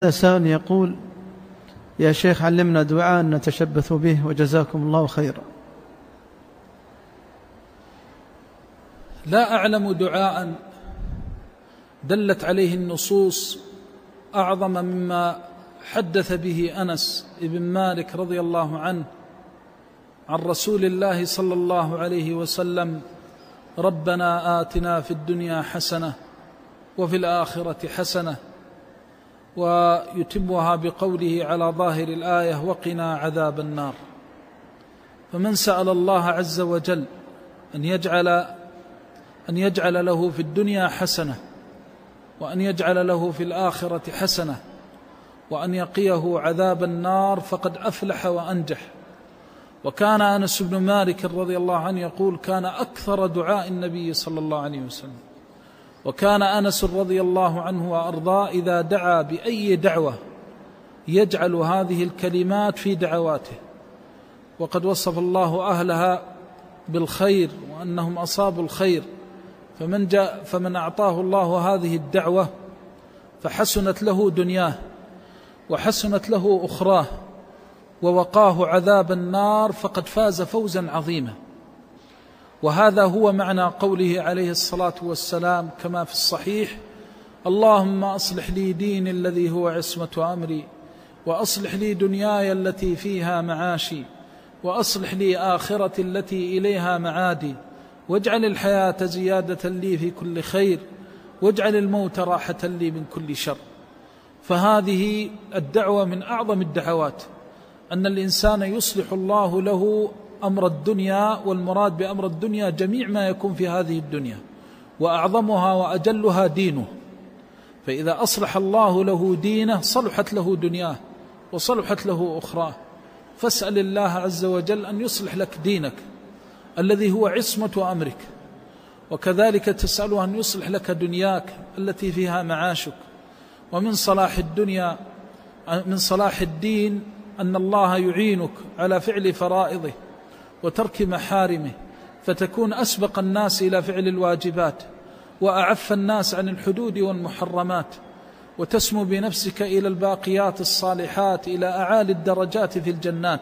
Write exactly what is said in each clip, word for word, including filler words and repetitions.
سائل يقول: يا شيخ علمنا دعاء نتشبث به وجزاكم الله خيرا. لا أعلم دعاء دلت عليه النصوص أعظم مما حدث به أنس بن مالك رضي الله عنه عن رسول الله صلى الله عليه وسلم: ربنا آتنا في الدنيا حسنة وفي الآخرة حسنة، ويتمها بقوله على ظاهر الآية: وقنا عذاب النار. فمن سأل الله عز وجل أن يجعل أن يجعل له في الدنيا حسنة، وأن يجعل له في الآخرة حسنة، وأن يقيه عذاب النار، فقد أفلح وأنجح. وكان أنس بن مالك رضي الله عنه يقول: كان أكثر دعاء النبي صلى الله عليه وسلم. وكان أنس رضي الله عنه وأرضاه إذا دعا بأي دعوة يجعل هذه الكلمات في دعواته، وقد وصف الله أهلها بالخير وأنهم أصابوا الخير. فمن, جاء فمن أعطاه الله هذه الدعوة فحسنت له دنياه وحسنت له أخراه ووقاه عذاب النار، فقد فاز فوزا عظيما. وهذا هو معنى قوله عليه الصلاة والسلام كما في الصحيح: اللهم أصلح لي ديني الذي هو عصمة أمري، وأصلح لي دنياي التي فيها معاشي، وأصلح لي آخرتي التي إليها معادي، واجعل الحياة زيادة لي في كل خير، واجعل الموت راحة لي من كل شر. فهذه الدعوة من أعظم الدعوات، أن الإنسان يصلح الله له أمر الدنيا، والمراد بأمر الدنيا جميع ما يكون في هذه الدنيا، وأعظمها وأجلها دينه. فإذا أصلح الله له دينه صلحت له دنياه وصلحت له أخراه. فاسأل الله عز وجل أن يصلح لك دينك الذي هو عصمة أمرك، وكذلك تسأله أن يصلح لك دنياك التي فيها معاشك. ومن صلاح الدنيا من صلاح الدين أن الله يعينك على فعل فرائضه وترك محارمه، فتكون أسبق الناس إلى فعل الواجبات، وأعف الناس عن الحدود والمحرمات، وتسمو بنفسك إلى الباقيات الصالحات، إلى أعالي الدرجات في الجنات.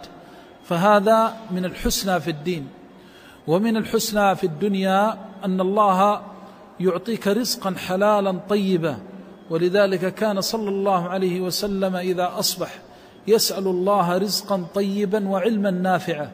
فهذا من الحسنى في الدين. ومن الحسنى في الدنيا أن الله يعطيك رزقا حلالا طيبا، ولذلك كان صلى الله عليه وسلم إذا أصبح يسأل الله رزقا طيبا وعلما نافعا.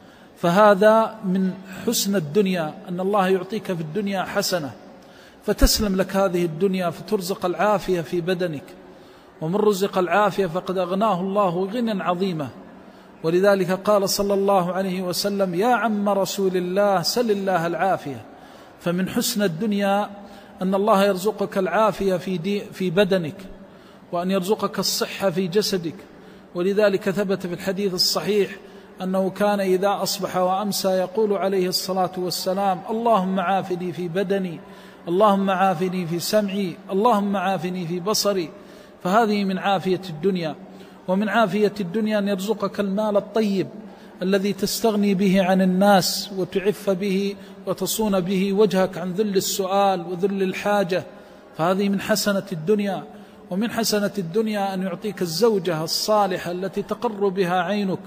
فهذا من حسن الدنيا، أن الله يعطيك في الدنيا حسنة، فتسلم لك هذه الدنيا، فترزق العافية في بدنك. ومن رزق العافية فقد أغناه الله غنى عظيما. ولذلك قال صلى الله عليه وسلم: يا عم رسول الله سل الله العافية. فمن حسن الدنيا أن الله يرزقك العافية في, دي في بدنك، وأن يرزقك الصحة في جسدك. ولذلك ثبت في الحديث الصحيح أنه كان إذا أصبح وأمسى يقول عليه الصلاة والسلام: اللهم عافني في بدني، اللهم عافني في سمعي، اللهم عافني في بصري. فهذه من عافية الدنيا. ومن عافية الدنيا أن يرزقك المال الطيب الذي تستغني به عن الناس، وتعف به وتصون به وجهك عن ذل السؤال وذل الحاجة. فهذه من حسنة الدنيا. ومن حسنة الدنيا أن يعطيك الزوجة الصالحة التي تقر بها عينك،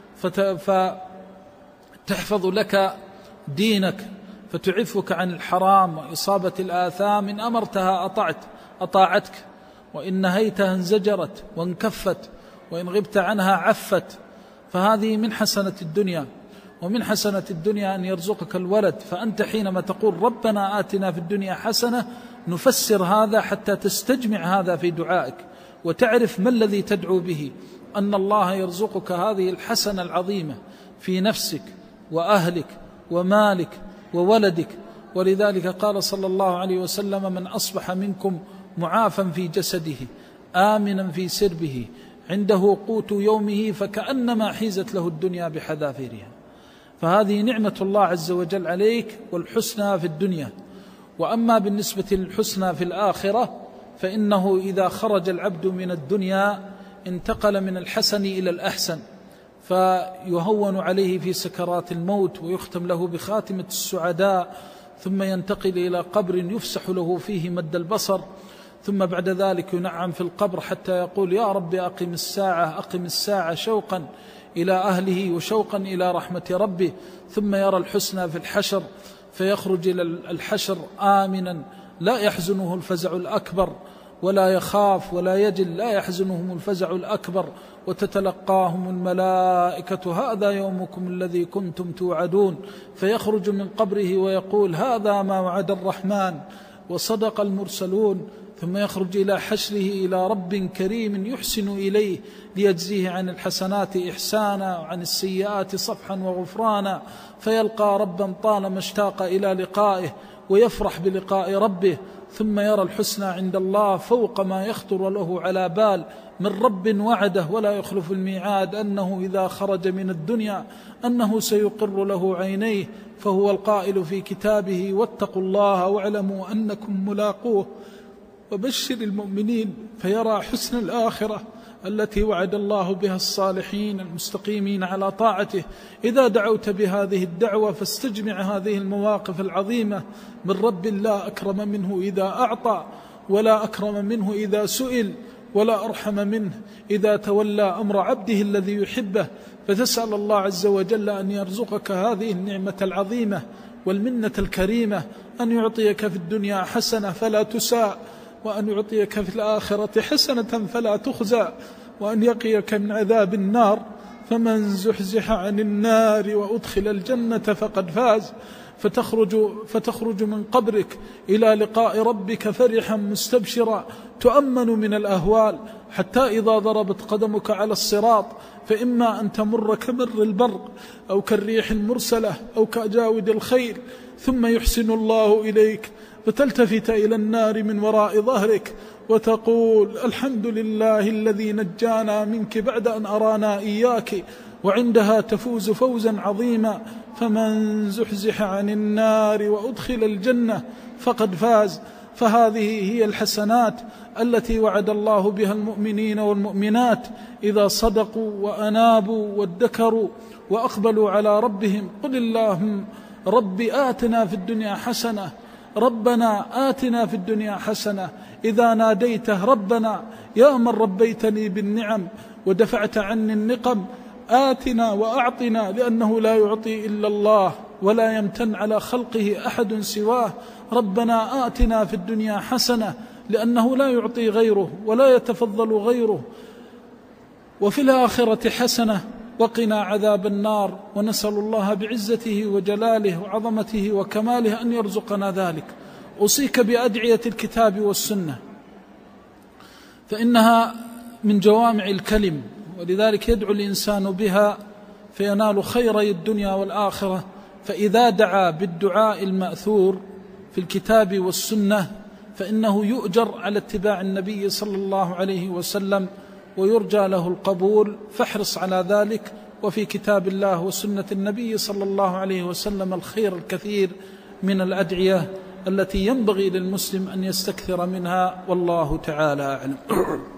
فتحفظ لك دينك، فتعفك عن الحرام وإصابة الآثام. إن أمرتها أطعت أطاعتك، وإن نهيتها انزجرت وانكفت، وإن غبت عنها عفت. فهذه من حسنة الدنيا. ومن حسنة الدنيا أن يرزقك الولد، فأنت حينما تقول ربنا آتنا في الدنيا حسنة نفسر هذا حتى تستجمع هذا في دعائك، وتعرف ما الذي تدعو به، أن الله يرزقك هذه الحسنة العظيمة في نفسك وأهلك ومالك وولدك. ولذلك قال صلى الله عليه وسلم: من أصبح منكم معافا في جسده آمنا في سربه عنده قوت يومه فكأنما حيزت له الدنيا بحذافيرها. فهذه نعمة الله عز وجل عليك، والحسنى في الدنيا. وأما بالنسبة للحسنى في الآخرة فإنه إذا خرج العبد من الدنيا انتقل من الحسن إلى الأحسن، فيهون عليه في سكرات الموت، ويختم له بخاتمة السعداء، ثم ينتقل إلى قبر يفسح له فيه مد البصر، ثم بعد ذلك ينعم في القبر حتى يقول يا رب أقم الساعة أقم الساعة، شوقا إلى أهله وشوقا إلى رحمة ربه. ثم يرى الحسنى في الحشر فيخرج إلى الحشر آمنا لا يحزنه الفزع الأكبر، ولا يخاف ولا يجل، لا يحزنهم الفزع الأكبر، وتتلقاهم الملائكة هذا يومكم الذي كنتم توعدون. فيخرج من قبره ويقول هذا ما وعد الرحمن وصدق المرسلون. ثم يخرج إلى حشره إلى رب كريم يحسن إليه ليجزيه عن الحسنات إحسانا وعن السيئات صفحا وغفرانا، فيلقى ربا طالما اشتاق إلى لقائه ويفرح بلقاء ربه. ثم يرى الحسنى عند الله فوق ما يخطر له على بال من رب وعده ولا يخلف الميعاد أنه إذا خرج من الدنيا أنه سيقر له عينيه، فهو القائل في كتابه واتقوا الله واعلموا أنكم ملاقوه وبشر المؤمنين. فيرى حسن الآخرة التي وعد الله بها الصالحين المستقيمين على طاعته. إذا دعوت بهذه الدعوة فاستجمع هذه المواقف العظيمة من رب لا أكرم منه إذا أعطى، ولا أكرم منه إذا سئل، ولا أرحم منه إذا تولى أمر عبده الذي يحبه. فتسأل الله عز وجل أن يرزقك هذه النعمة العظيمة والمنة الكريمة، أن يعطيك في الدنيا حسنة فلا تساء، وأن يعطيك في الآخرة حسنة فلا تخزى، وأن يقيك من عذاب النار. فمن زحزح عن النار وأدخل الجنة فقد فاز. فتخرج, فتخرج من قبرك إلى لقاء ربك فرحا مستبشرا تؤمن من الأهوال، حتى إذا ضربت قدمك على الصراط فإما أن تمر كمر البرق أو كالريح المرسلة أو كأجاود الخيل، ثم يحسن الله إليك فتلتفت إلى النار من وراء ظهرك وتقول الحمد لله الذي نجانا منك بعد أن أرانا إياك، وعندها تفوز فوزا عظيما. فمن زحزح عن النار وأدخل الجنة فقد فاز. فهذه هي الحسنات التي وعد الله بها المؤمنين والمؤمنات إذا صدقوا وأنابوا وادكروا وأقبلوا على ربهم. قل اللهم رب آتنا في الدنيا حسنة، ربنا آتنا في الدنيا حسنة. إذا ناديته ربنا يا من ربيتني بالنعم ودفعت عني النقم آتنا وأعطنا، لأنه لا يعطي إلا الله ولا يمتن على خلقه أحد سواه. ربنا آتنا في الدنيا حسنة، لأنه لا يعطي غيره ولا يتفضل غيره. وفي الآخرة حسنة وقنا عذاب النار. ونسأل الله بعزته وجلاله وعظمته وكماله أن يرزقنا ذلك. أوصيك بأدعية الكتاب والسنة، فإنها من جوامع الكلم، ولذلك يدعو الإنسان بها فينال خيري الدنيا والآخرة. فإذا دعا بالدعاء المأثور في الكتاب والسنة فإنه يؤجر على اتباع النبي صلى الله عليه وسلم ويرجى له القبول، فاحرص على ذلك. وفي كتاب الله وسنة النبي صلى الله عليه وسلم الخير الكثير من الأدعية التي ينبغي للمسلم أن يستكثر منها، والله تعالى أعلم.